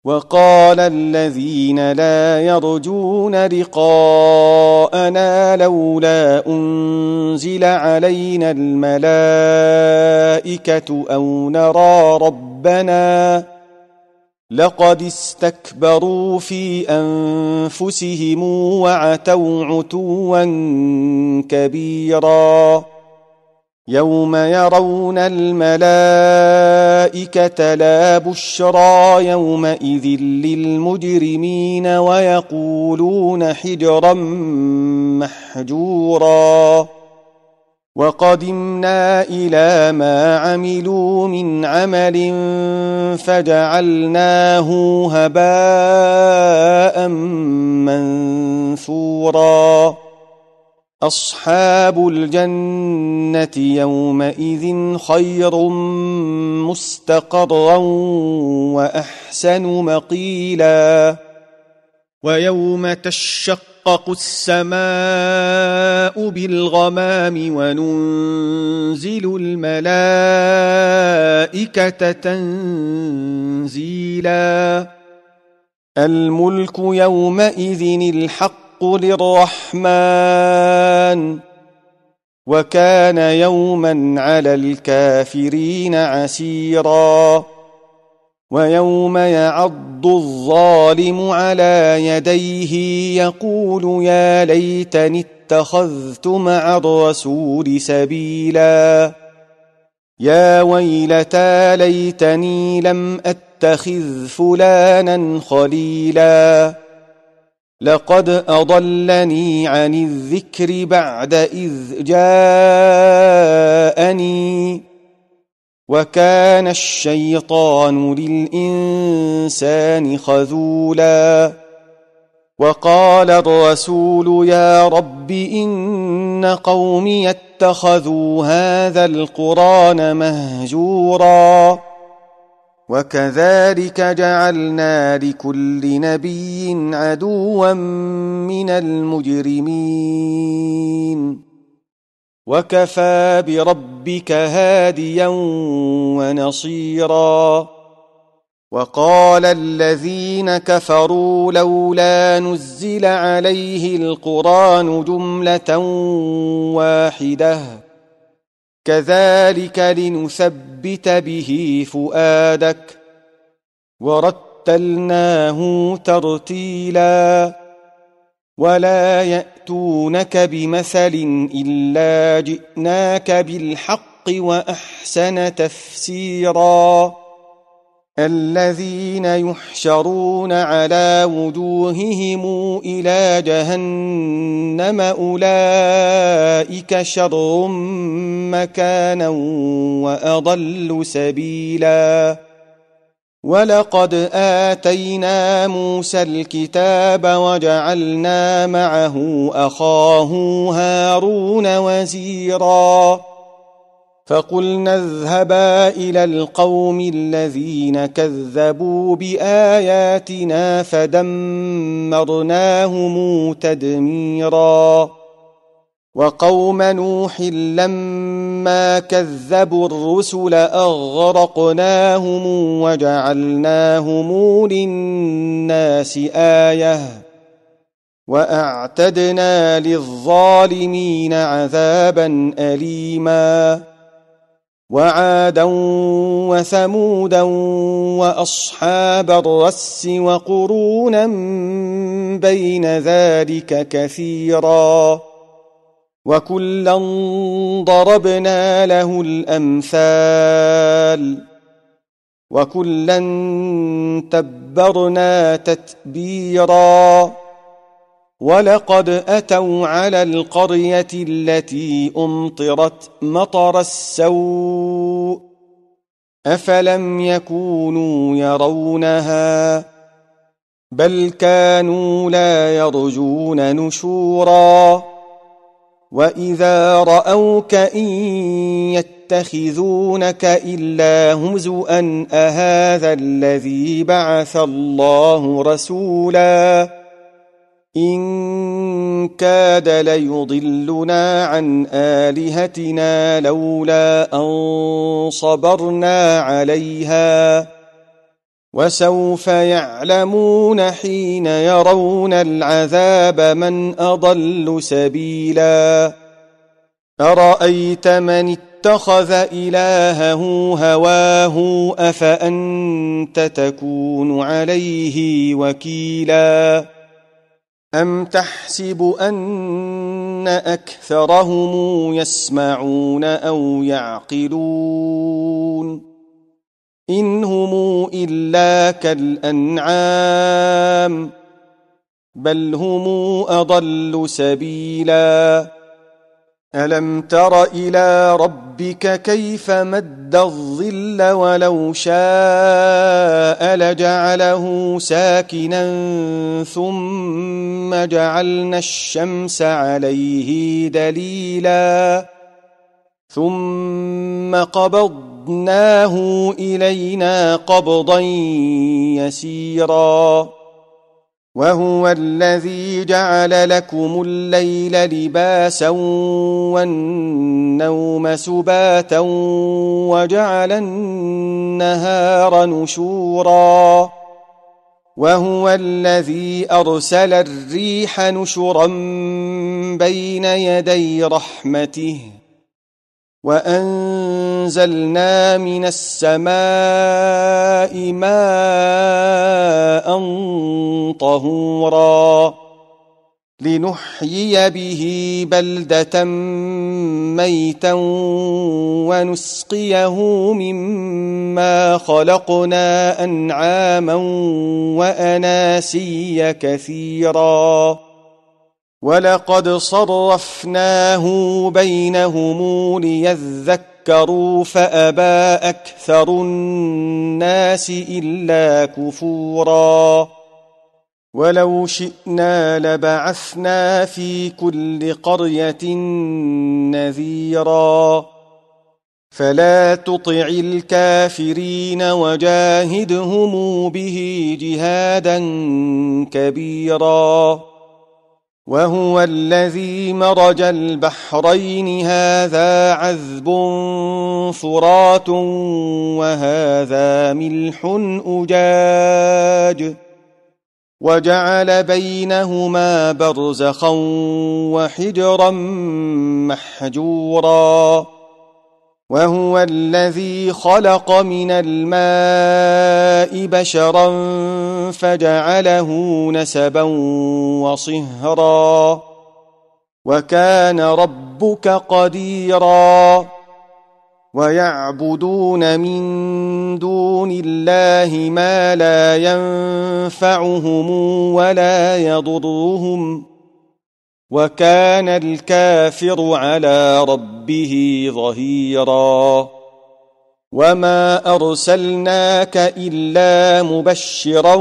وقال الذين لا يرجون لقاءنا لولا أنزل علينا الملائكة أو نرى ربنا لقد استكبروا في أنفسهم وعتوا عتوا كبيرا يوم يرون الملائكة لا بشرى يومئذ للمجرمين ويقولون حجرا محجورا وقدمنا إلى ما عملوا من عمل فجعلناه هباء منثورا أصحاب الجنة يومئذ خير مستقرا وأحسن مقيلا ويوم تشقق السماء بالغمام وننزل الملائكة تنزيلا الملك يومئذ الحق للرحمن وكان يوما على الكافرين عسيرا ويوم يعض الظالم على يديه يقول يا ليتني اتخذت مع الرسول سبيلا يا ويلتى ليتني لم أتخذ فلانا خليلا لقد أضلني عن الذكر بعد إذ جاءني وكان الشيطان للإنسان خذولا وقال الرسول يا رب إن قومي اتخذوا هذا القرآن مهجورا وكذلك جعلنا لكل نبي عدوا من المجرمين وكفى بربك هاديا ونصيرا وقال الذين كفروا لولا نزل عليه القرآن جملة واحدة كذلك لنثبت به فؤادك ورتلناه ترتيلا ولا يأتونك بمثل إلا جئناك بالحق وأحسن تفسيرا الذين يحشرون على وجوههم إلى جهنم أولئك شر مكانا وأضل سبيلا ولقد آتينا موسى الكتاب وجعلنا معه أخاه هارون وزيرا فقلنا اذهبا إلى القوم الذين كذبوا بآياتنا فدمرناهم تدميرا وقوم نوح لما كذبوا الرسل أغرقناهم وجعلناهم للناس آية وأعتدنا للظالمين عذابا أليما وعادا وثمودا وأصحاب الرس وقرونا بين ذلك كثيرا وكلا ضربنا له الأمثال وكلا تبرنا تتبيرا ولقد أتوا على القرية التي أمطرت مطر السوء أفلم يكونوا يرونها بل كانوا لا يرجون نشورا وإذا رأوك إن يتخذونك إلا هزؤا أهذا الذي بعث الله رسولا إن كاد ليضلنا عن آلهتنا لولا أن صبرنا عليها وسوف يعلمون حين يرون العذاب من أضل سبيلا أرأيت من اتخذ إلهه هواه أفأنت تكون عليه وكيلا أم تحسب أن أكثرهم يسمعون أو يعقلون إن هم إلا كالأنعام بل هم أضل سبيلا ألم تر إلى ربك كيف مد الظل ولو شاء لجعله ساكنا ثم جعلنا الشمس عليه دليلا ثم قبضناه إلينا قبضا يسيرا وهو الذي جعل لكم الليل لباسا والنوم سباتا وجعل النهار نشورا وهو الذي أرسل الريح نشرا بين يدي رحمته وأنزلنا من السماء ماء طهورا لنحيي به بلدة ميتا ونسقيه مما خلقنا أنعاما وأناسيا كثيرا ولقد صرفناه بينهم ليذكروا فأبى أكثر الناس إلا كفورا ولو شئنا لبعثنا في كل قرية نذيرا فلا تطع الكافرين وجاهدهم به جهادا كبيرا وهو الذي مرج البحرين هذا عذب فرات وهذا ملح أجاج وجعل بينهما برزخا وحجرا محجورا وهو الذي خلق من الماء بشرا فجعله نسبا وصهرا وكان ربك قديرا ويعبدون من دون الله ما لا ينفعهم ولا يضرهم وكان الكافر على ربه ظهيرا وما أرسلناك إلا مبشرا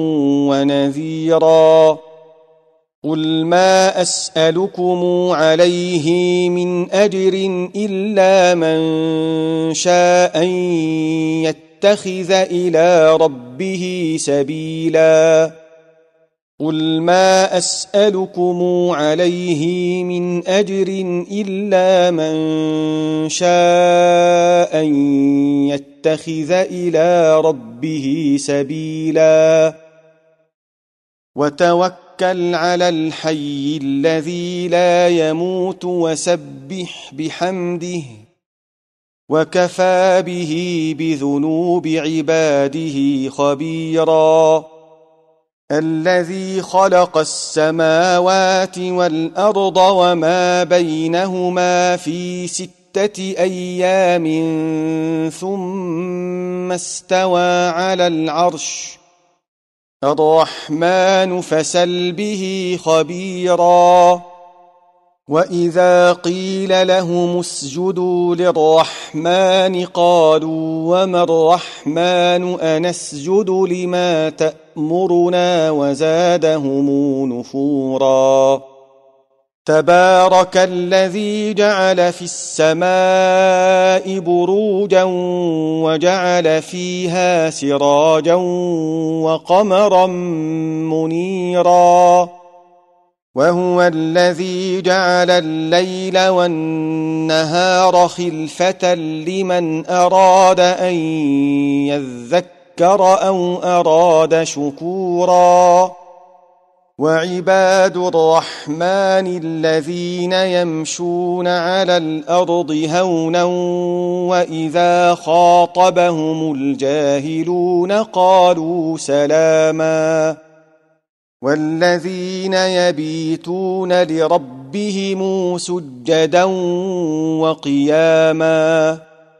ونذيرا قل ما أسألكم عليه من أجر إلا من شاء أن يتخذ إلى ربه سبيلا قل ما أسألكم عليه من أجر إلا من شاء أن يتخذ إلى ربه سبيلا وتوكل على الحي الذي لا يموت وسبح بحمده وكفى به بذنوب عباده خبيرا الذي خلق السماوات والأرض وما بينهما في 6 أيام ثم استوى على العرش الرحمن فسل به خبيرا وإذا قيل لهم اسجدوا للرحمن قالوا وما الرحمن أنسجد لما تأمرنا وزادهم نفورا تبارك الذي جعل في السماء بروجا وجعل فيها سراجا وقمرا منيرا وهو الذي جعل الليل والنهار خلفة لمن أراد أن يذكر ذكر أو أراد شكورا وعباد الرحمن الذين يمشون على الأرض هونا وإذا خاطبهم الجاهلون قالوا سلاما والذين يبيتون لربهم سجدا وقياما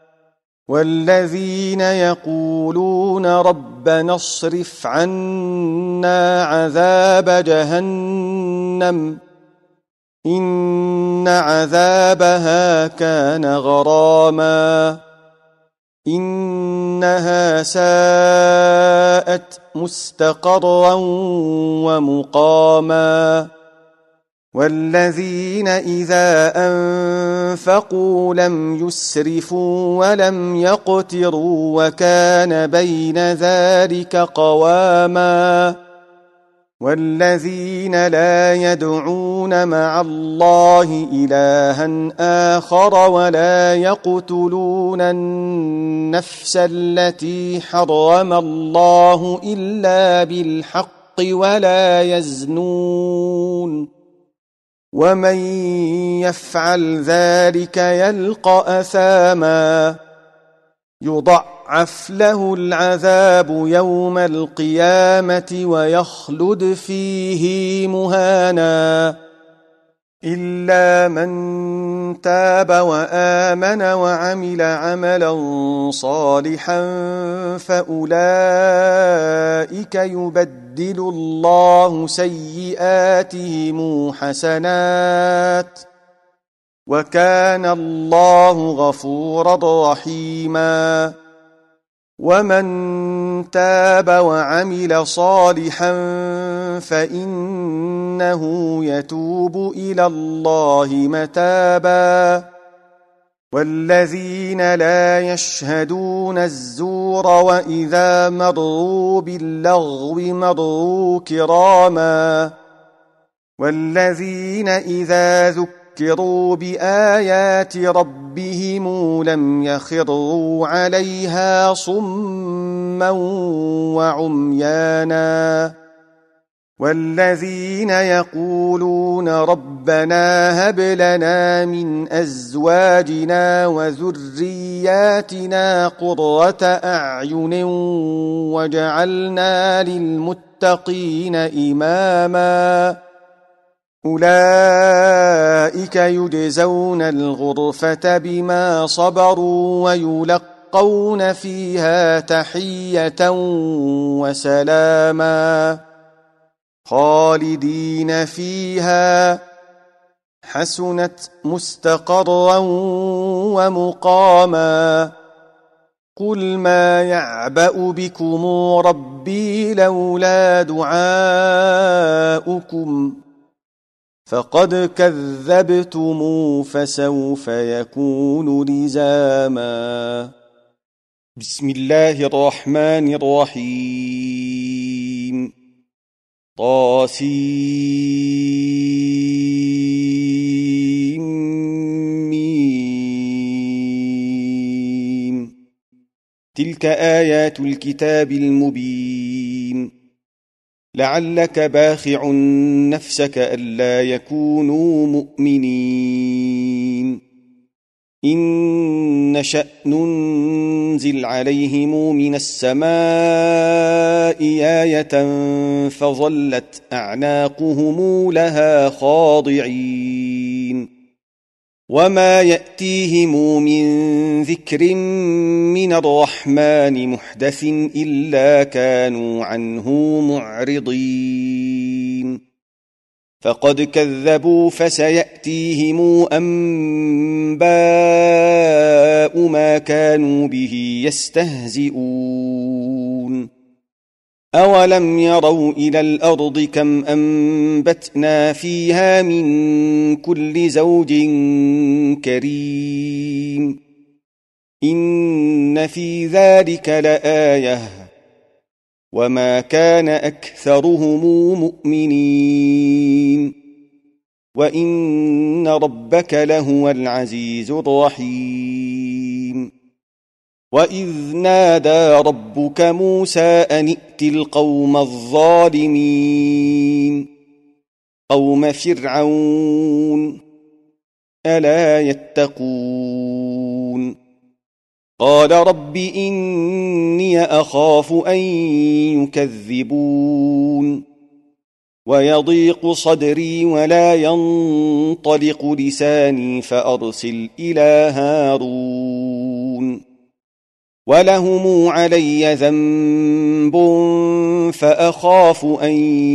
والذين يقولون ربنا اصرف عنا عذاب جهنم إن عذابها كان غراما إنها ساءت مستقرا ومقاما والذين إذا أنفقوا لم يسرفوا ولم يقتروا وكان بين ذلك قواما والذين لا يدعون مع الله إلها آخر ولا يقتلون النفس التي حرم الله إلا بالحق ولا يزنون ومن يفعل ذلك يلقى أثاما يضعف له العذاب يوم القيامة ويخلد فيه مهانا إلا من تاب وآمن وعمل عملا صالحا فأولئك يبدل الله سيئاتهم حسنات وكان الله غفورا رحيما ومن تاب وعمل صالحا فإنه يتوب إلى الله متابا والذين لا يشهدون الزور وإذا مروا باللغو مروا كراما والذين إذا ذكروا بآيات ربهم لم يخروا عليها صما وعميانا والذين يقولون ربنا هب لنا من أزواجنا وذرياتنا قرة أعين واجعلنا للمتقين إماما أولئك يجزون الغرفة بما صبروا ويلقون فيها تحية وسلاما خالدين فيها حسنت مستقرا ومقاما قل ما يعبأ بكم ربي لولا دعاؤكم فقد كذبتم فسوف يكون لزاما بسم الله الرحمن الرحيم طاسيم تلك آيات الكتاب المبين لعلك باخع نفسك ألا يكونوا مؤمنين إن نشأ ننزل عليهم من السماء آية فظلت أعناقهم لها خاضعين وما يأتيهم من ذكر من الرحمن محدث إلا كانوا عنه معرضين فقد كذبوا فسيأتيهم أنباء ما كانوا به يستهزئون أولم يروا إلى الأرض كم أنبتنا فيها من كل زوج كريم إن في ذلك لآية وما كان أكثرهم مؤمنين وإن ربك لهو العزيز الرحيم وإذ نادى ربك موسى أن ائت القوم الظالمين قوم فرعون ألا يتقون قال رب إني أخاف أن يكذبون ويضيق صدري ولا ينطلق لساني فأرسل إلى هارون ولهم علي ذنب فأخاف أن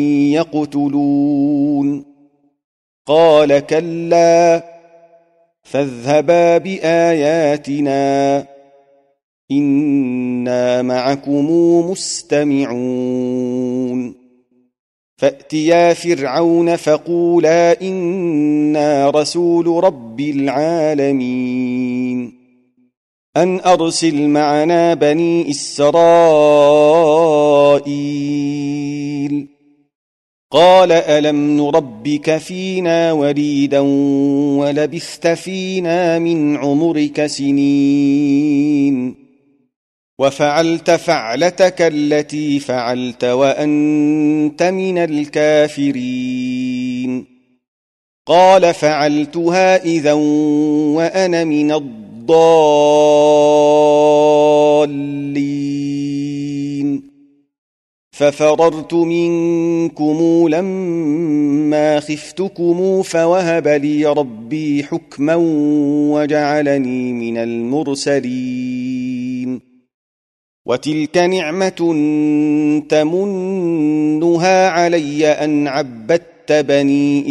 يقتلون قال كلا فاذهبا بآياتنا إنا معكم مستمعون فأتيا فرعون فقولا إنا رسول رب العالمين أن أرسل معنا بني إسرائيل قال ألم نربك فينا وليدا ولبثت فينا من عمرك سنين وفعلت فعلتك التي فعلت وأنت من الكافرين قال فعلتها إذا وأنا من الضالين ففررت منكم لما خفتكم فوهب لي ربي حكما وجعلني من المرسلين وتلك نعمة تمنها علي أن عبدت بني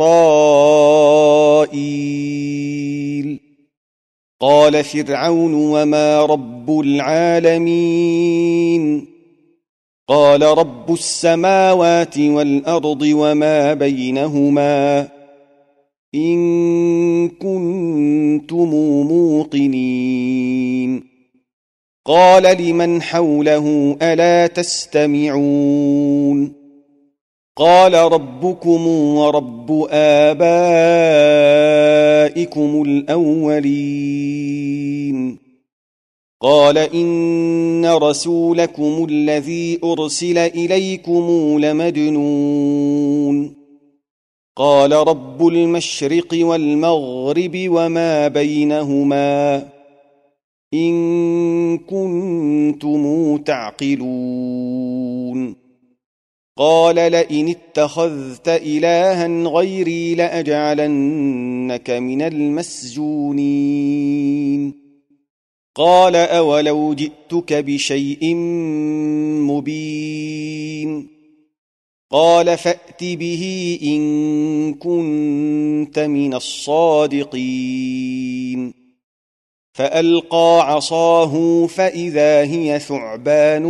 إسرائيل قال فرعون وما رب العالمين قال رب السماوات والأرض وما بينهما إن كنتم موقنين قال لمن حوله ألا تستمعون قال ربكم ورب آبائكم الأولين قال إن رسولكم الذي أرسل إليكم لمجنون قال رب المشرق والمغرب وما بينهما إن كنتم تعقلون قال لئن اتخذت إلها غيري لأجعلنك من المسجونين قال أولو جئتك بشيء مبين قال فأت به إن كنت من الصادقين فألقى عصاه فإذا هي ثعبان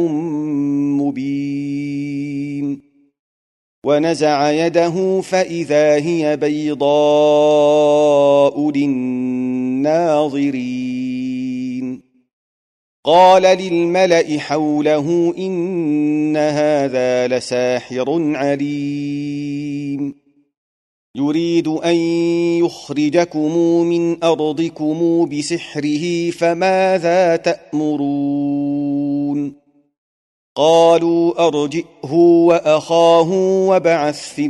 مبين ونزع يده فإذا هي بيضاء للناظرين قال للملأ حوله إن هذا لساحر عليم يريد أن يخرجكم من أرضكم بسحره فماذا تأمرون قالوا أرجئه وأخاه وابعث في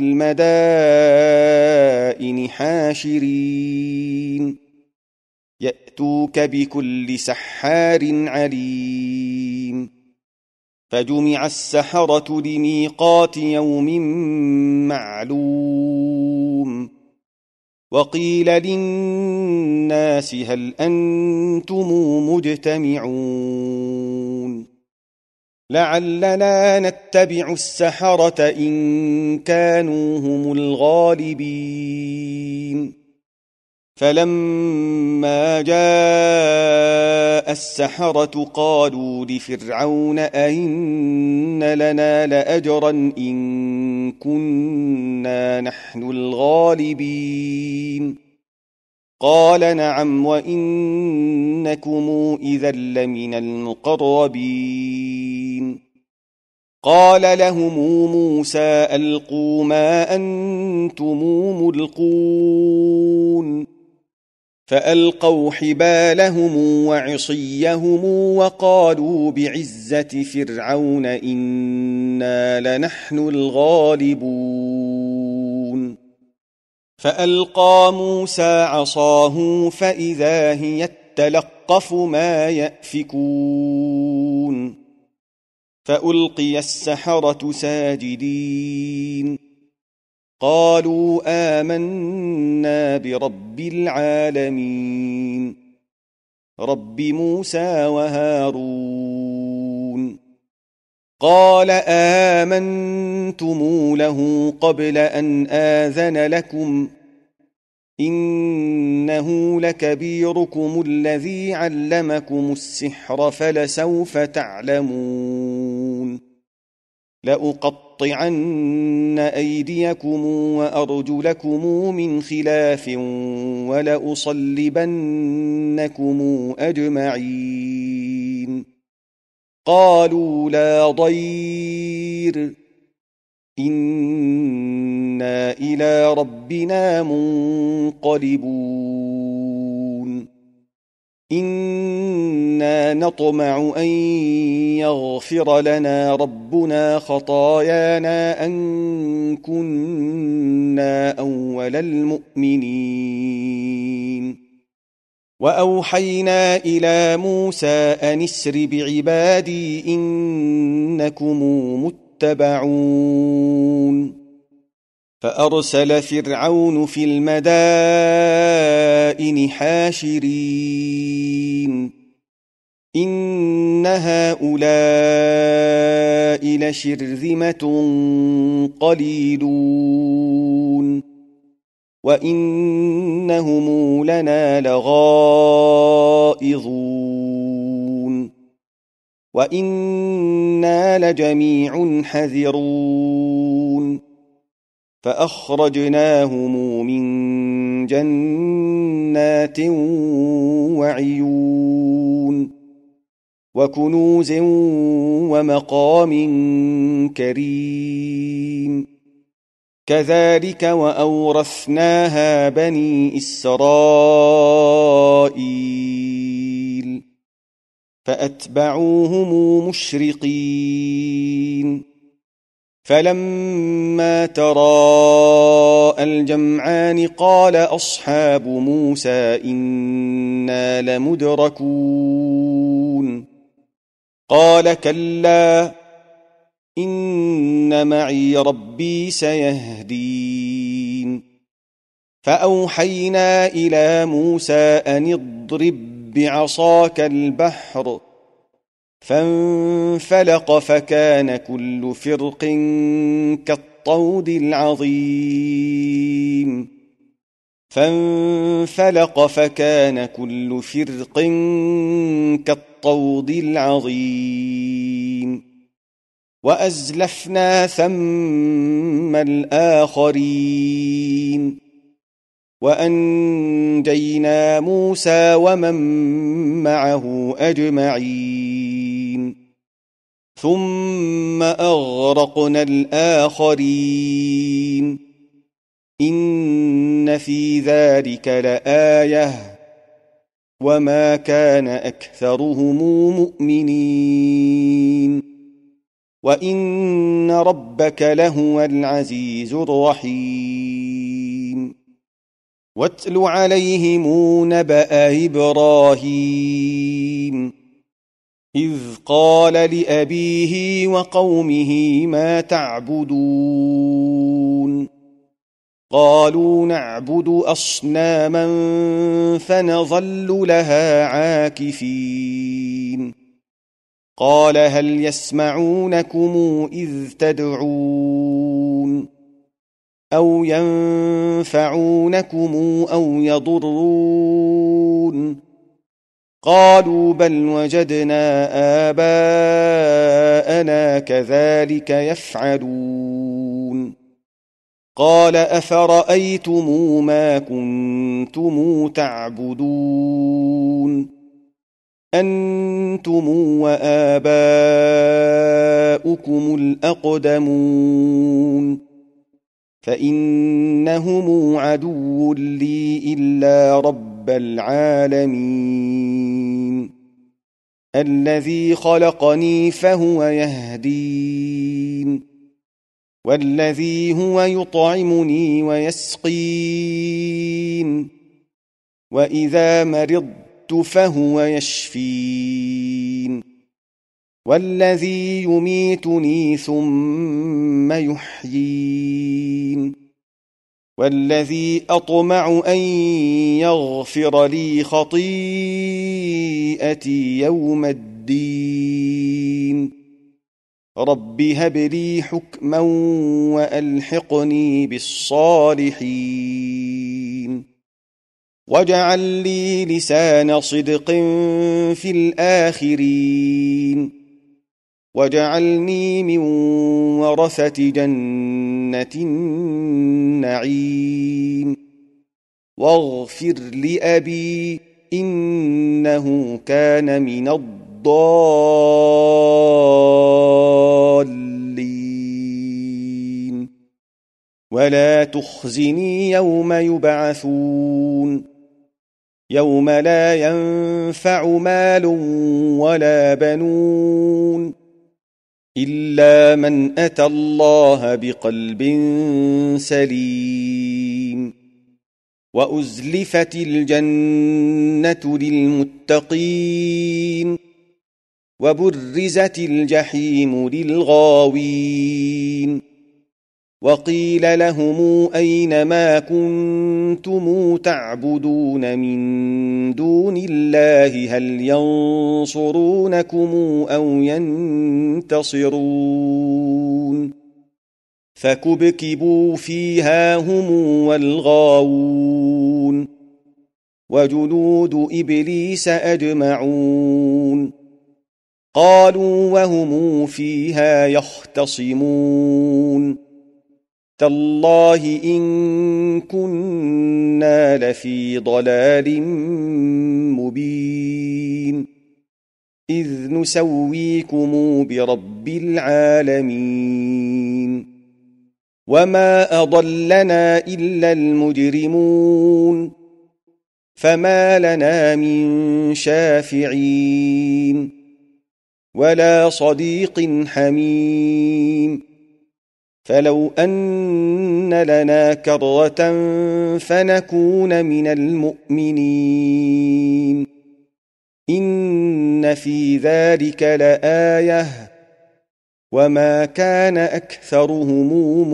المدائن حاشرين يأتوك بكل سحار عليم فجمع السحرة لميقات يوم معلوم وقيل للناس هل أنتم مجتمعون لعلنا نتبع السحرة إن كانوا هم الغالبين فلما جاء السحرة قالوا لفرعون أئن لنا لأجرا إن كنا نحن الغالبين قال نعم وإنكم إذا لمن المقربين قال لهم موسى ألقوا ما أنتم ملقون فألقوا حبالهم وعصيهم وقالوا بعزة فرعون إنا لنحن الغالبون فألقى موسى عصاه فإذا هي تلقف ما يأفكون فألقي السحرة ساجدين قالوا آمنا برب العالمين رب موسى وهارون قال آمنتم له قبل أن آذن لكم إنه لكبيركم الذي علمكم السحر فلسوف تعلمون لأقطعن أيديكم وأرجلكم من خلاف ولأصلبنكم أجمعين قالوا لا ضير إنا إلى ربنا منقلبون إنا نطمع أن يغفر لنا ربنا خطايانا أن كنا أول المؤمنين وأوحينا إلى موسى أن اسر بعبادي إنكم متبعون فأرسل فرعون في المدائن حاشرين إن هؤلاء لشرذمة قليلون وإنهم لنا لغائظون وإنا لجميع حذرون فأخرجناهم من جنات وعيون وكنوز ومقام كريم كذلك وأورثناها بني إسرائيل فأتبعوهم مشرقين فلما تراءى الجمعان قال أصحاب موسى إنا لمدركون قال كلا إن معي ربي سيهدين فأوحينا إلى موسى أن اضرب بعصاك البحر فانفلق فكان كل فرق كالطود العظيم فانفلق فكان كل فرق كالطود العظيم وأزلفنا ثم الآخرين وأنجينا موسى ومن معه أجمعين ثم أغرقنا الآخرين إن في ذلك لآية وما كان أكثرهم مؤمنين وإن ربك لهو العزيز الرحيم واتل عليهم نبأ إبراهيم إذ قال لأبيه وقومه ما تعبدون قالوا نعبد أصناما فنظل لها عاكفين قال هل يسمعونكم إذ تدعون أو ينفعونكم أو يضرون قالوا بل وجدنا آباءنا كذلك يفعلون قال أفرأيتم ما كنتم تعبدون أنتم وآباؤكم الأقدمون فإنهم عدو لي إلا رب رب العالمين الذي خلقني فهو يهدين والذي هو يطعمني ويسقين وإذا مرضت فهو يشفين والذي يميتني ثم يحيين والذي أطمع أن يغفر لي خطيئتي يوم الدين رب هب لي حكما وألحقني بالصالحين واجعل لي لسان صدق في الآخرين واجعلني من ورثة جنة النعيم واغفر لأبي إنه كان من الضالين ولا تخزني يوم يبعثون يوم لا ينفع مال ولا بنون إلا من أتى الله بقلب سليم وأزلفت الجنة للمتقين وبرزت الجحيم للغاوين وقيل لهم أين ما كنتم تعبدون من دون الله هل ينصرونكم أو ينتصرون فكبكبوا فيها هم والغاوون وجنود إبليس أجمعون قالوا وهم فيها يختصمون تالله إن كنا لفي ضلال مبين إذ نسويكم برب العالمين وما أضلنا إلا المجرمون فما لنا من شافعين ولا صديق حميم فلو أن لنا كرة فنكون من المؤمنين إن في ذلك لآية وما كان أكثرهم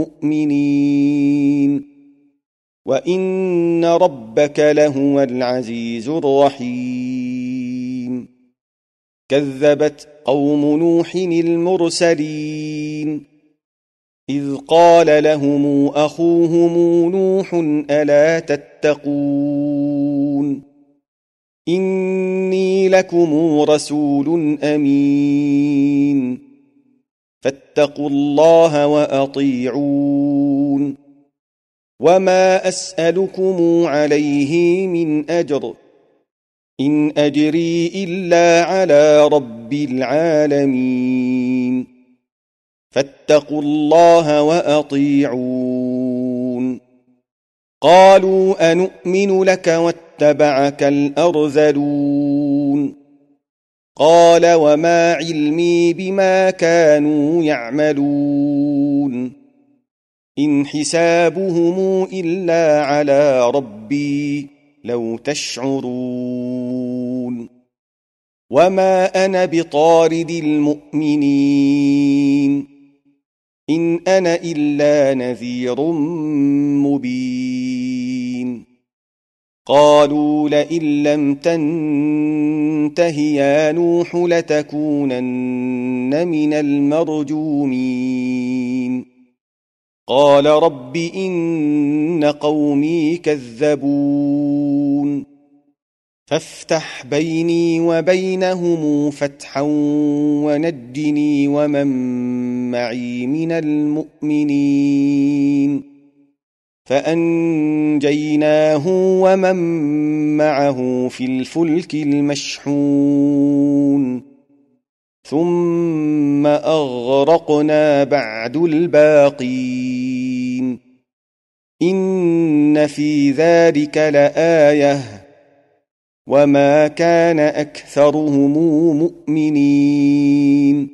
مؤمنين وإن ربك لهو العزيز الرحيم كذبت قوم نوح المرسلين إذ قال لهم أخوهم نوح ألا تتقون إني لكم رسول أمين فاتقوا الله وأطيعون وما أسألكم عليه من أجر إن أجري إلا على رب العالمين فاتقوا الله وأطيعون قالوا أنؤمن لك واتبعك الأرذلون قال وما علمي بما كانوا يعملون إن حسابهم إلا على ربي لو تشعرون وما أنا بطارد المؤمنين إن أنا إلا نذير مبين قالوا لئن لم تنته يا نوح لتكونن من المرجومين قال رب إن قومي كذبون فافتح بيني وبينهم فتحا ونجني ومن معي من المؤمنين فأنجيناه ومن معه في الفلك المشحون ثم أغرقنا بعد الباقين إن في ذلك لآية وما كان أكثرهم مؤمنين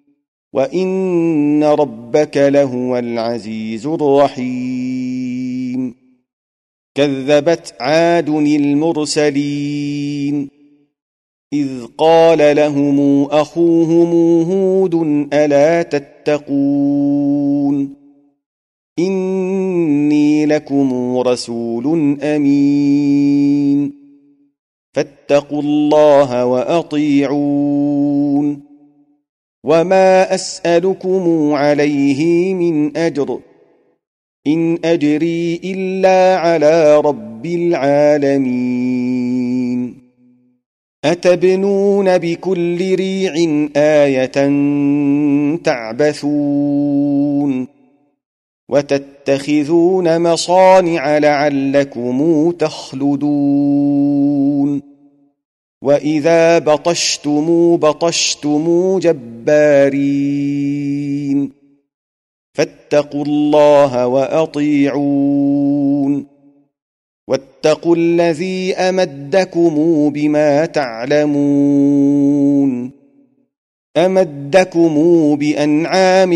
وإن ربك لهو العزيز الرحيم كذبت عاد المرسلين إذ قال لهم أخوهم هود ألا تتقون إني لكم رسول أمين فاتقوا الله وأطيعون وما أسألكم عليه من أجر إن أجري إلا على رب العالمين أتبنون بكل ريع آية تعبثون وتتخذون مصانع لعلكم تخلدون وإذا بطشتم بطشتم جبارين فاتقوا الله وأطيعون واتقوا الذي أمدكم بما تعلمون أمدكم بأنعام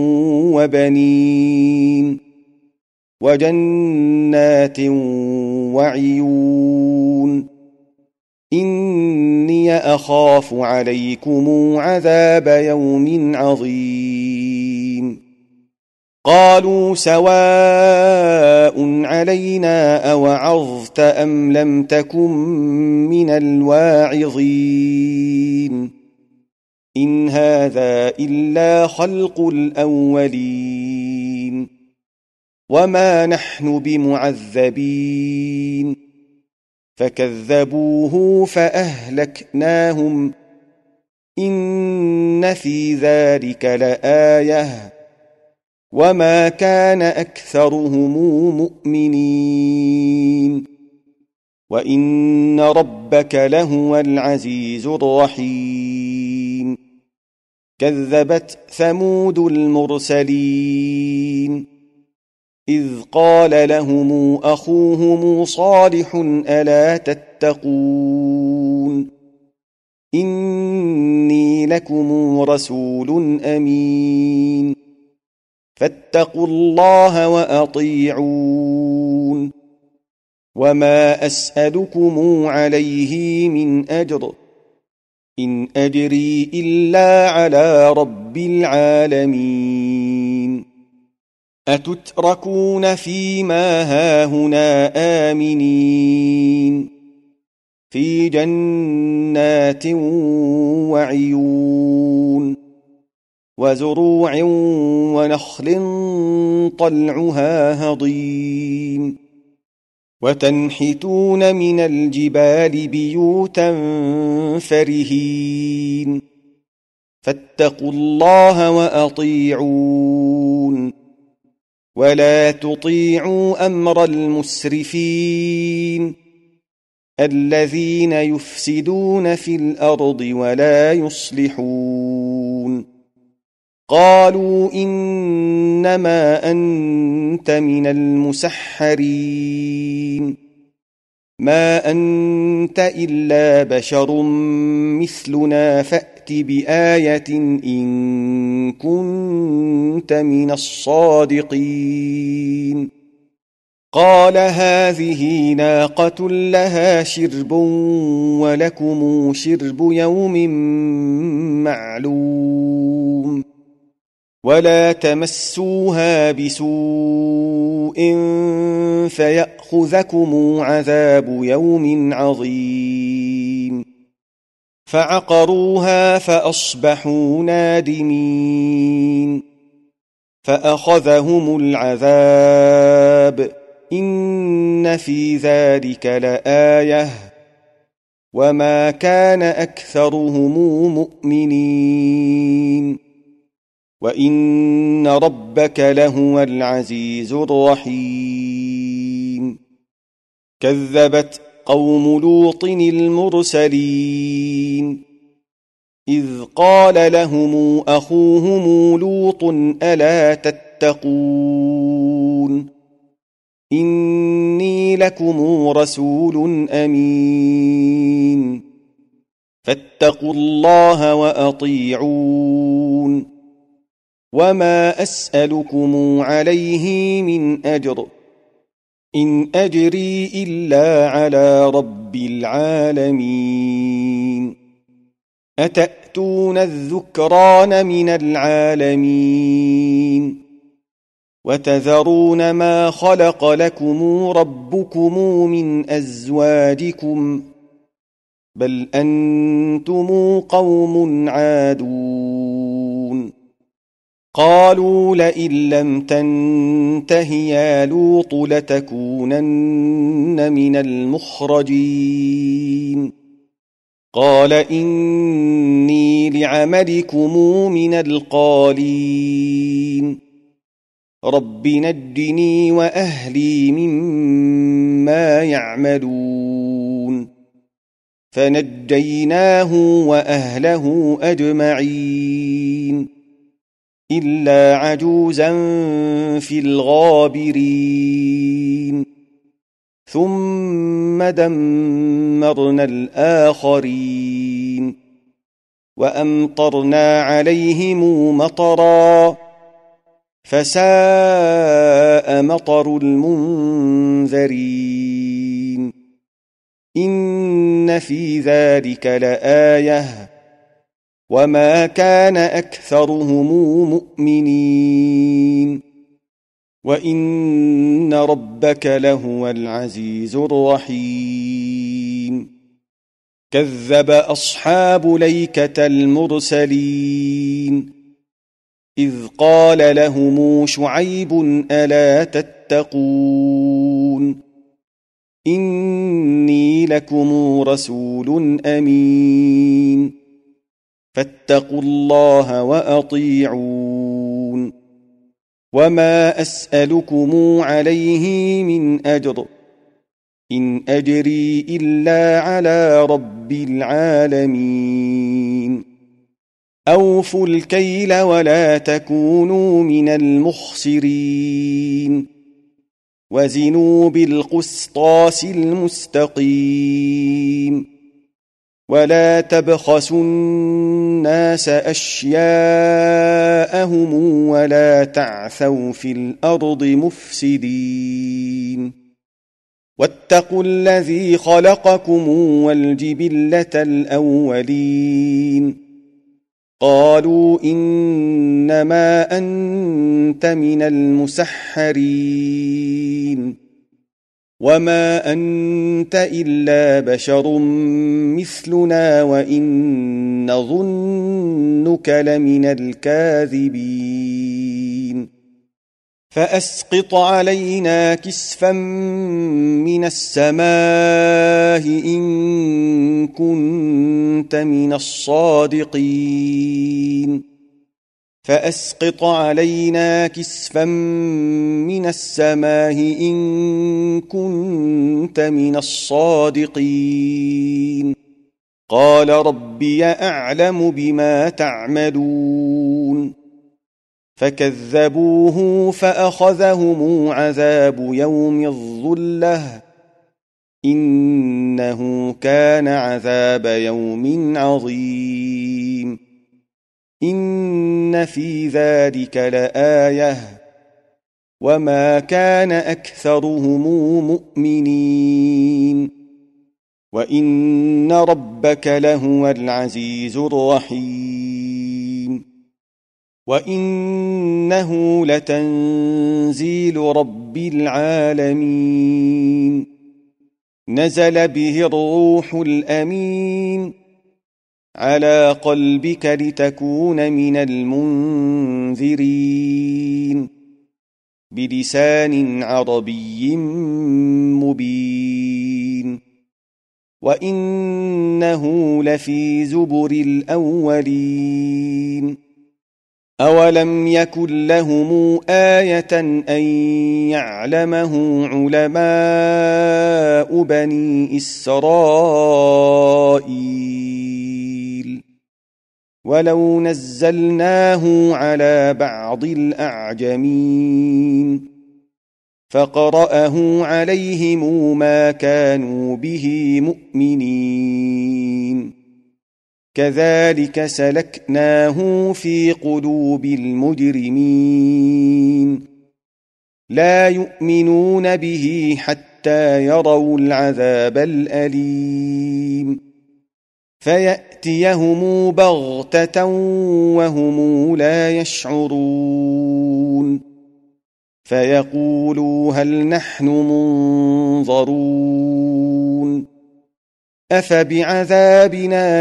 وبنين وجنات وعيون إني أخاف عليكم عذاب يوم عظيم قالوا سواء علينا أوعظت أم لم تكن من الواعظين إن هذا إلا خلق الأولين وما نحن بمعذبين فكذبوه فأهلكناهم إن في ذلك لآية وما كان أكثرهم مؤمنين وإن ربك لهو العزيز الرحيم كذبت ثمود المرسلين إذ قال لهم أخوهم صالح ألا تتقون إني لكم رسول أمين فاتقوا الله وأطيعون وما أسألكم عليه من أجر إن أجري إلا على رب العالمين أتتركون فيما هاهنا آمنين في جنات وعيون وزروع ونخل طلعها هضيم وتنحتون من الجبال بيوتا فرهين فاتقوا الله وأطيعون ولا تطيعوا أمر المسرفين الذين يفسدون في الأرض ولا يصلحون قالوا إنما أنت من المسحرين ما أنت إلا بشر مثلنا فأت بآية إن كنت من الصادقين قال هذه ناقة لها شرب ولكم شرب يوم معلوم ولا تمسوها بسوء فيأخذكم عذاب يوم عظيم فعقروها فأصبحوا نادمين فأخذهم العذاب إن في ذلك لآية وما كان أكثرهم مؤمنين وإن ربك لهو العزيز الرحيم كذبت قوم لوط المرسلين إذ قال لهم أخوهم لوط ألا تتقون إني لكم رسول أمين فاتقوا الله وأطيعون وما أسألكم عليه من أجر إن أجري إلا على رب العالمين أتأتون الذكران من العالمين وتذرون ما خلق لكم ربكم من أزواجكم بل أنتم قوم عادون قالوا لئن لم تنته يا لوط لتكونن من المخرجين قال إني لعملكم من القالين رب نجني وأهلي مما يعملون فنجيناه وأهله أجمعين إلا عجوزا في الغابرين ثم دمرنا الآخرين وأمطرنا عليهم مطرا فساء مطر المنذرين إن في ذلك لآية وما كان أكثرهم مؤمنين وإن ربك لهو العزيز الرحيم كذب أصحاب ليكة المرسلين إذ قال لهم شعيب ألا تتقون إني لكم رسول أمين فاتقوا الله وأطيعون وما أسألكم عليه من أجر إن أجري إلا على رب العالمين أوفوا الكيل ولا تكونوا من المخسرين وزنوا بالقسطاس المستقيم ولا تبخسوا الناس أشياءهم ولا تعثوا في الأرض مفسدين واتقوا الذي خلقكم والجبلة الأولين قالوا إنما أنت من المسحرين وما أنت إلا بشر مثلنا وإن نظنك لمن الكاذبين فأسقط علينا كسفا من السماء إن كنت من الصادقين فأسقط علينا كسفا من السماء إن كنت من الصادقين قال ربي أعلم بما تعملون فكذبوه فأخذهم عذاب يوم الظلة إنه كان عذاب يوم عظيم إن في ذلك لآية وما كان أكثرهم مؤمنين وإن ربك لهو العزيز الرحيم وإنه لتنزيل رب العالمين نزل به الروح الأمين على قلبك لتكون من المنذرين بلسان عربي مبين وإنه لفي زبر الأولين أولم يكن لهم آية أن يعلمه علماء بني إسرائيل ولو نزلناه على بعض الأعجمين فقرأه عليهم ما كانوا به مؤمنين كذلك سلكناه في قلوب المجرمين لا يؤمنون به حتى يروا العذاب الأليم فيأتيهم بغتة وهم لا يشعرون فيقولوا هل نحن منظرون أفبعذابنا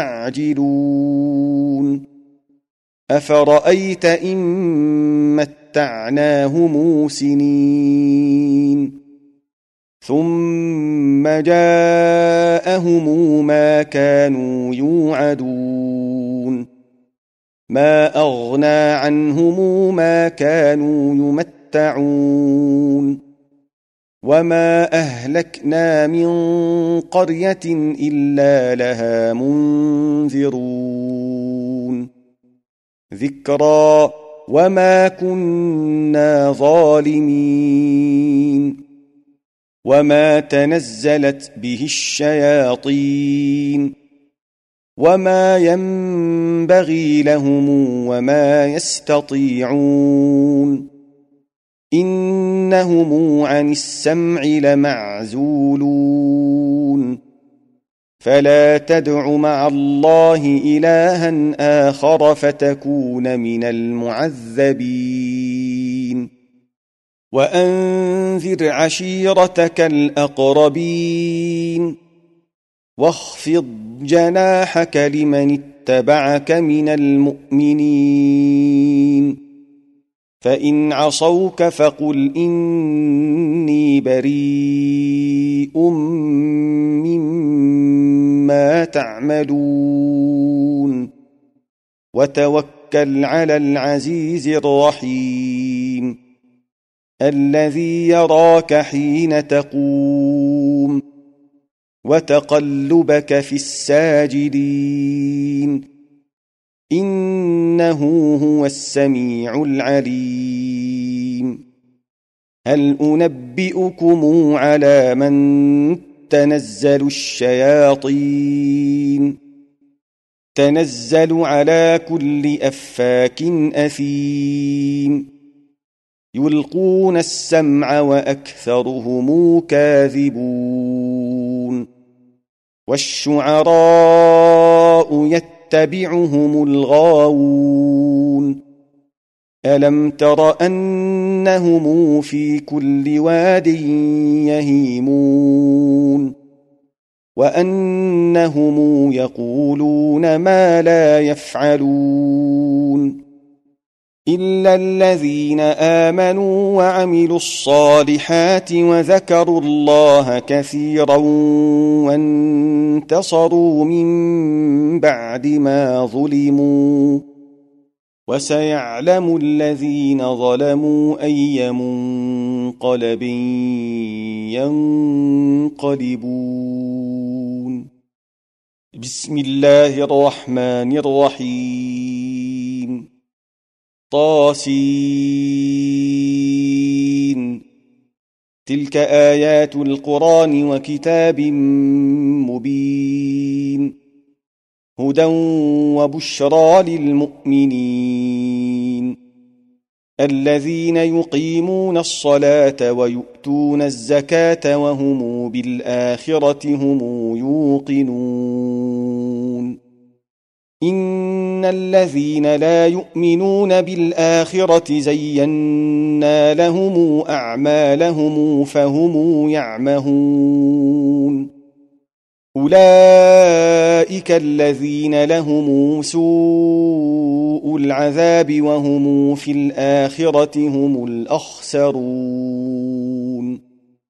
يستعجلون أفرأيت إن متعناهم سنين ثم جاءهم ما كانوا يوعدون ما أغنى عنهم ما كانوا يمتعون وما أهلكنا من قرية إلا لها منذرون ذكرى وما كنا ظالمين وما تنزلت به الشياطين وما ينبغي لهم وما يستطيعون إنهم عن السمع لمعزولون فلا تدع مع الله إلها آخر فتكون من المعذبين وأنذر عشيرتك الأقربين واخفض جناحك لمن اتبعك من المؤمنين فإن عصوك فقل إني بريء مما تعملون وتوكل على العزيز الرحيم الذي يراك حين تقوم وتقلبك في الساجدين إنه هو السميع العليم هل أنبئكم على من تنزل الشياطين تنزل على كل أفاك أثيم يلقون السمع وأكثرهم كاذبون والشعراء يتبعهم الغاوون ألم تر أنهم في كل واد يهيمون وأنهم يقولون ما لا يفعلون إلا الذين آمنوا وعملوا الصالحات وذكروا الله كثيرا وانتصروا من بعد ما ظلموا وسيعلم الذين ظلموا أي منقلب ينقلبون بسم الله الرحمن الرحيم طاسين تلك آيات القرآن وكتاب مبين هدى وبشرى للمؤمنين الذين يقيمون الصلاة ويؤتون الزكاة وهم بالآخرة هم يوقنون إن الذين لا يؤمنون بالآخرة زينا لهم أعمالهم فهم يعمهون أولئك الذين لهم سوء العذاب وهم في الآخرة هم الأخسرون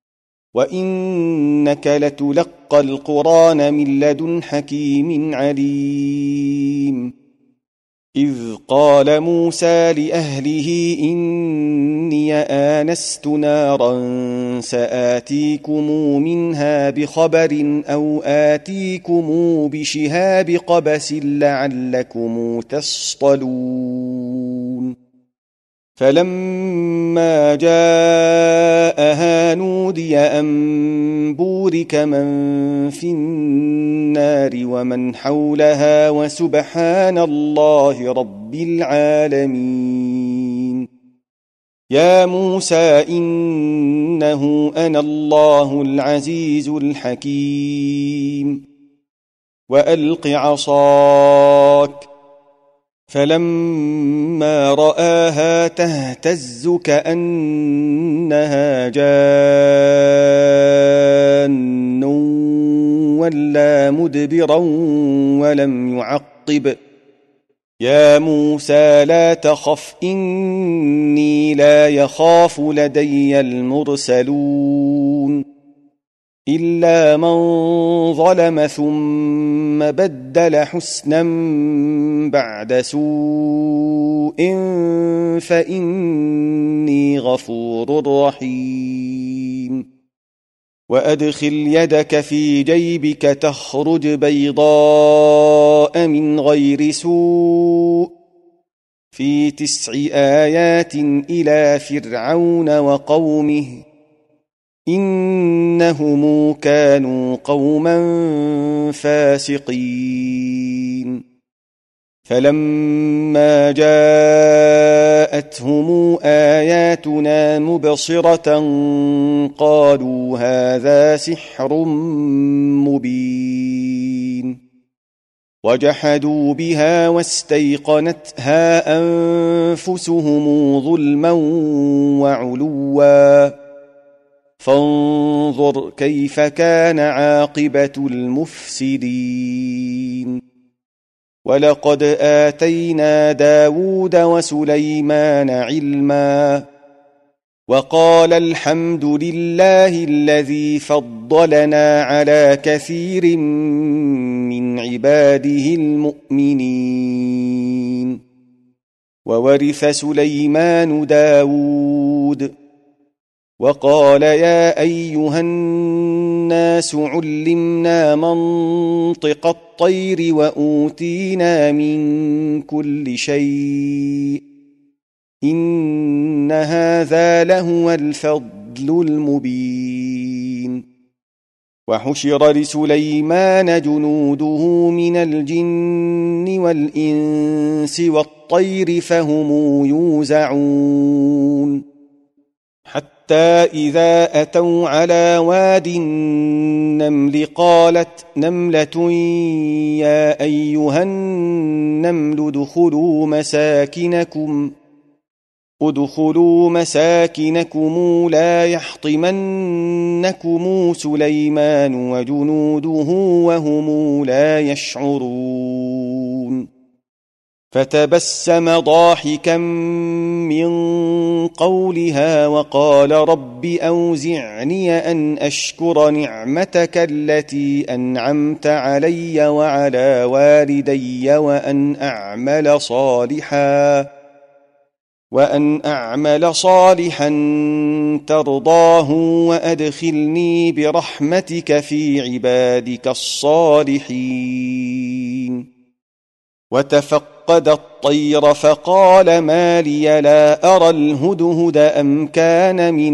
وإنك لتلقى القرآن من لدن حكيم عليم إذ قال موسى لأهله إني آنست نارا سآتيكم منها بخبر أو آتيكم بشهاب قبس لعلكم تصطلون فلما فلما جاءها نودي أن بورك من في النار ومن حولها وسبحان الله رب العالمين. يا موسى إنه أنا الله العزيز الحكيم. وألق عصاك. فلما رآها تهتز كأنها جان ولا مدبرا ولم يعقب. يا موسى لا تخف إني لا يخاف لدي المرسلون إلا من ظلم ثم بدل حسنا بعد سوء فإني غفور رحيم. وأدخل يدك في جيبك تخرج بيضاء من غير سوء في 9 آيات إلى فرعون وقومه إنهم كانوا قوما فاسقين. فلما جاءتهم آياتنا مبصرة قالوا هذا سحر مبين. وجحدوا بها واستيقنتها أنفسهم ظلما وعلوا فانظر كيف كان عاقبة المفسدين. ولقد آتينا داود وسليمان علما وقال الحمد لله الذي فضلنا على كثير من عباده المؤمنين. وورث سليمان داود وقال يا أيها الناس علمنا منطق الطير وأوتينا من كل شيء إن هذا لهو الفضل المبين. وحشر لسليمان جنوده من الجن والإنس والطير فهم يوزعون حتى إذا أتوا على واد النمل قالت نملة يا أيها النمل ادخلوا مساكنكم لا يحطمنكم سليمان وجنوده وهم لا يشعرون. فتبسم ضاحكا من قولها وقال رب أوزعني أن أشكر نعمتك التي أنعمت علي وعلى والدي وأن أعمل صالحا ترضاه وأدخلني برحمتك في عبادك الصالحين. وتفقد الطير فقال ما لي لا أرى الهدهد أم كان من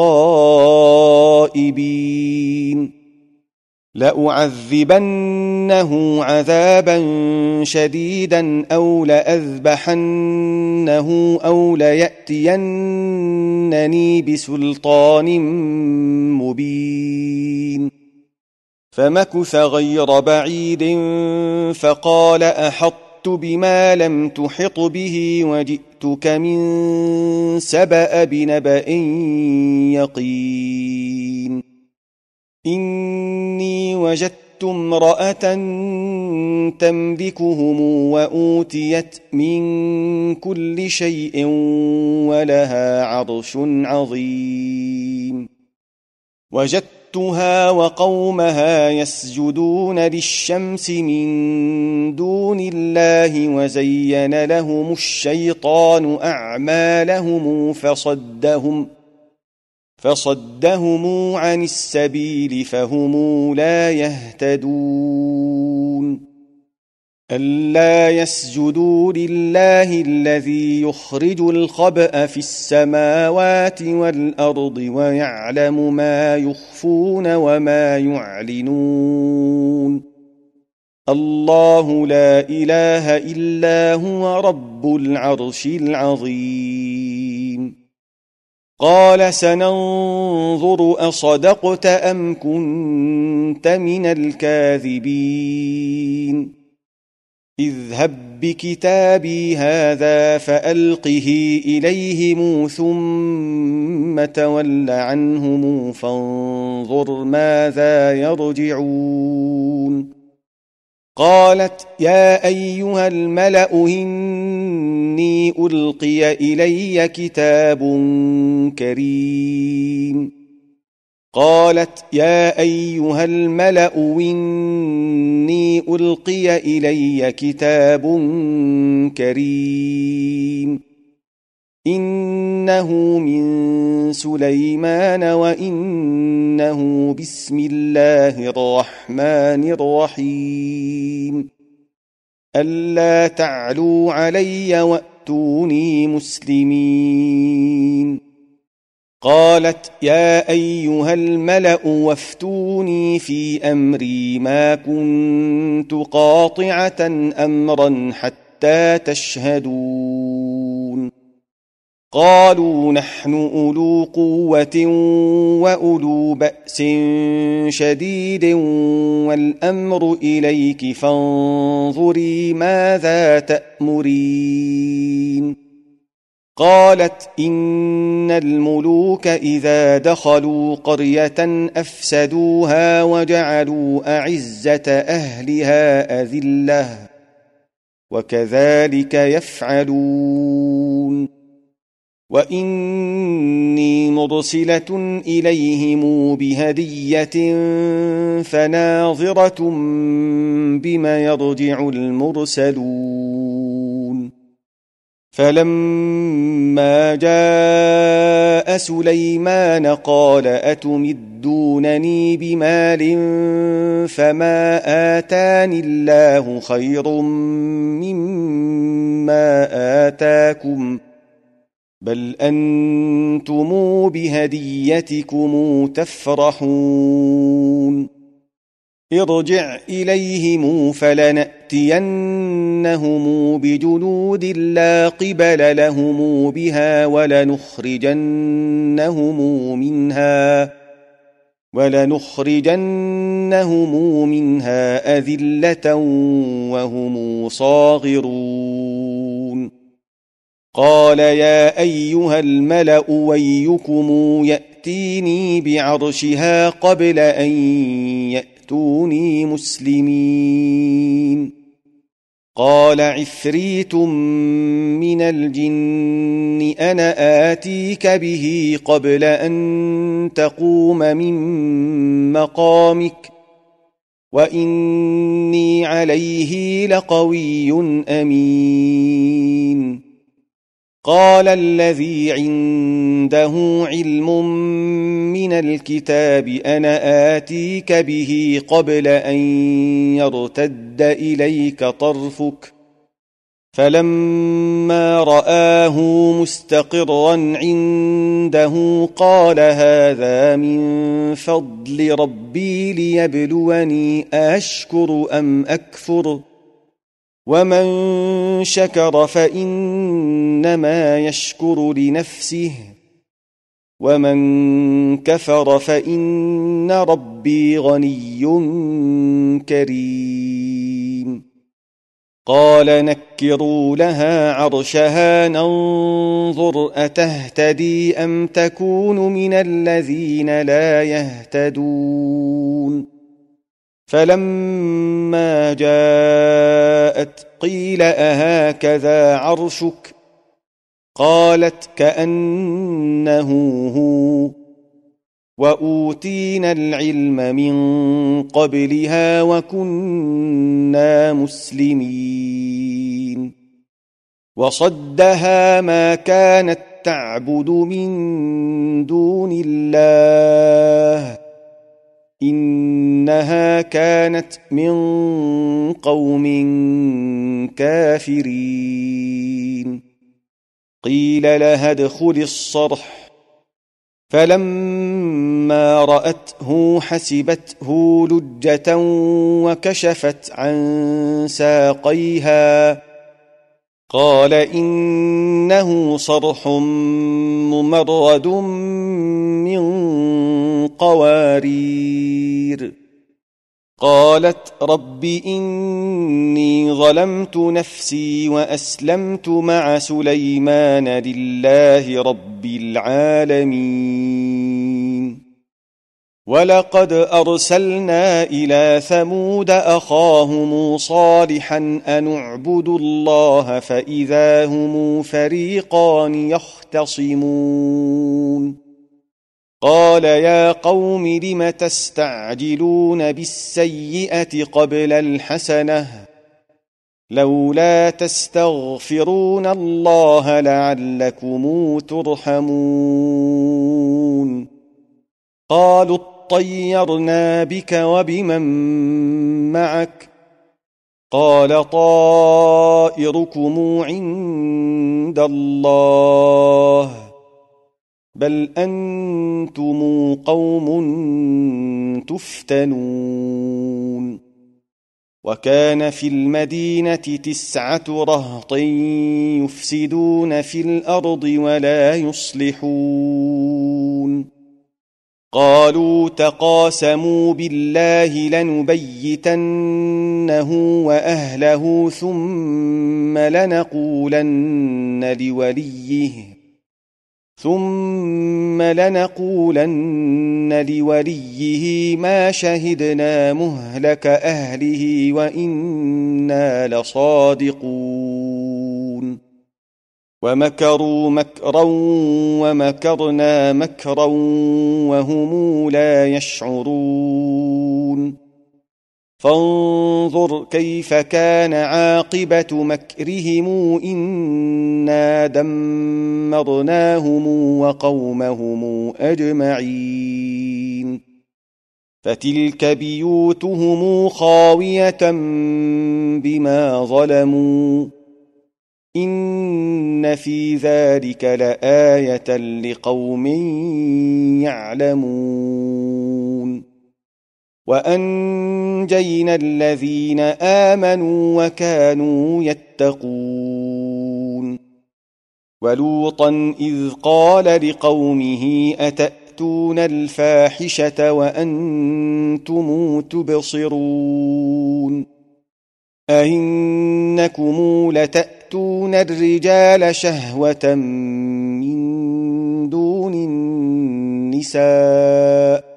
الغائبين. لأعذبنه عذابا شديدا أو لأذبحنه أو ليأتينني بسلطان مبين. فمكث غير بعيد فقال أحطت بما لم تحط به وجئتك من سبأ بنبأ يقين. إني وجدت امرأة تملكهم وأوتيت من كل شيء ولها عرش عظيم. وجدتها وقومها يسجدون للشمس من دون الله وزين لهم الشيطان أعمالهم فصدهم عن السبيل فهم لا يهتدون. ألا يسجدوا لله الذي يخرج الخبأ في السماوات والأرض ويعلم ما يخفون وما يعلنون الله لا إله إلا هو رب العرش العظيم قال سننظر أصدقت أم كنت من الكاذبين اذهب بكتابي هذا فألقه إليهم ثم تول عنهم فانظر ماذا يرجعون قالت يا أيها الملأ إني ألقي إلي كتاب كريم قالت يا أيها الملأ إني ألقي إلي كتاب كريم إنه من سليمان وإنه بسم الله الرحمن الرحيم ألا تعلوا علي وأتوني مسلمين قالت يا أيها الملأ وافتوني في أمري ما كنت قاطعة أمرا حتى تشهدون قالوا نحن أولو قوة وأولو بأس شديد والأمر إليك فانظري ماذا تأمرين قالت إن الملوك إذا دخلوا قرية أفسدوها وجعلوا أعزة أهلها أذلة وكذلك يفعلون وإني مرسلة إليهم بهدية فناظرة بما يرجع المرسلون فلما جاء سليمان قال أتمدونني بمال فما آتاني الله خير مما آتاكم بل أنتم بهديتكم تفرحون ارجع إليهم فلنأتينهم بجنود لا قبل لهم بها ولنخرجنهم منها أذلة وهم صاغرون قال يا أيها الملأ ويكم يأتيني بعرشها قبل أن يأتوني مسلمين قال عفريت من الجن أنا آتيك به قبل أن تقوم من مقامك وإني عليه لقوي أمين قال الذي عنده علم من الكتاب أنا آتيك به قبل أن يرتد إليك طرفك فلما رآه مستقرا عنده قال هذا من فضل ربي ليبلوني أشكر أم أكفر ومن شكر فإنما يشكر لنفسه ومن كفر فإن ربي غني كريم قال نكروا لها عرشها ننظر أتهتدي أم تكون من الذين لا يهتدون فلما جاءت قيل أهكذا عرشك قالت كأنه هو وأوتينا العلم من قبلها وكنا مسلمين وصدها ما كانت تعبد من دون الله إن إنها كانت من قوم كافرين. قيل لها ادخل الصرح، فلما رأته حسبته لجة وكشفت عن ساقيها، قال إنه صرح ممرد من قوارير. قالت رب إني ظلمت نفسي وأسلمت مع سليمان لله رب العالمين. ولقد أرسلنا إلى ثمود أخاهم صالحا أن اعبدوا الله فإذا هم فريقان يختصمون. قال يا قوم لم تستعجلون بالسيئة قبل الحسنة لولا تستغفرون الله لعلكم ترحمون. قالوا اطيرنا بك وبمن معك، قال طائركم عند الله بل أنتم قوم تفتنون. وكان في المدينة 9 رهط يفسدون في الأرض ولا يصلحون. قالوا تقاسموا بالله لنبيتنه وأهله ثم لنقولن لوليه ما شهدنا مهلك أهله وإنا لصادقون. ومكروا مكرا ومكرنا مكرا وهم لا يشعرون. فانظر كيف كان عاقبة مكرهم إنا دمرناهم وقومهم أجمعين. فتلك بيوتهم خاوية بما ظلموا إن في ذلك لآية لقوم يعلمون. وأنجينا الذين آمنوا وكانوا يتقون. ولوطا إذ قال لقومه أتأتون الفاحشة وأنتم تبصرون أئنكم لتأتون الرجال شهوة من دون النساء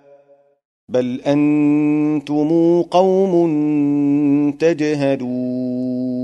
بل أنتم قوم تجهلون.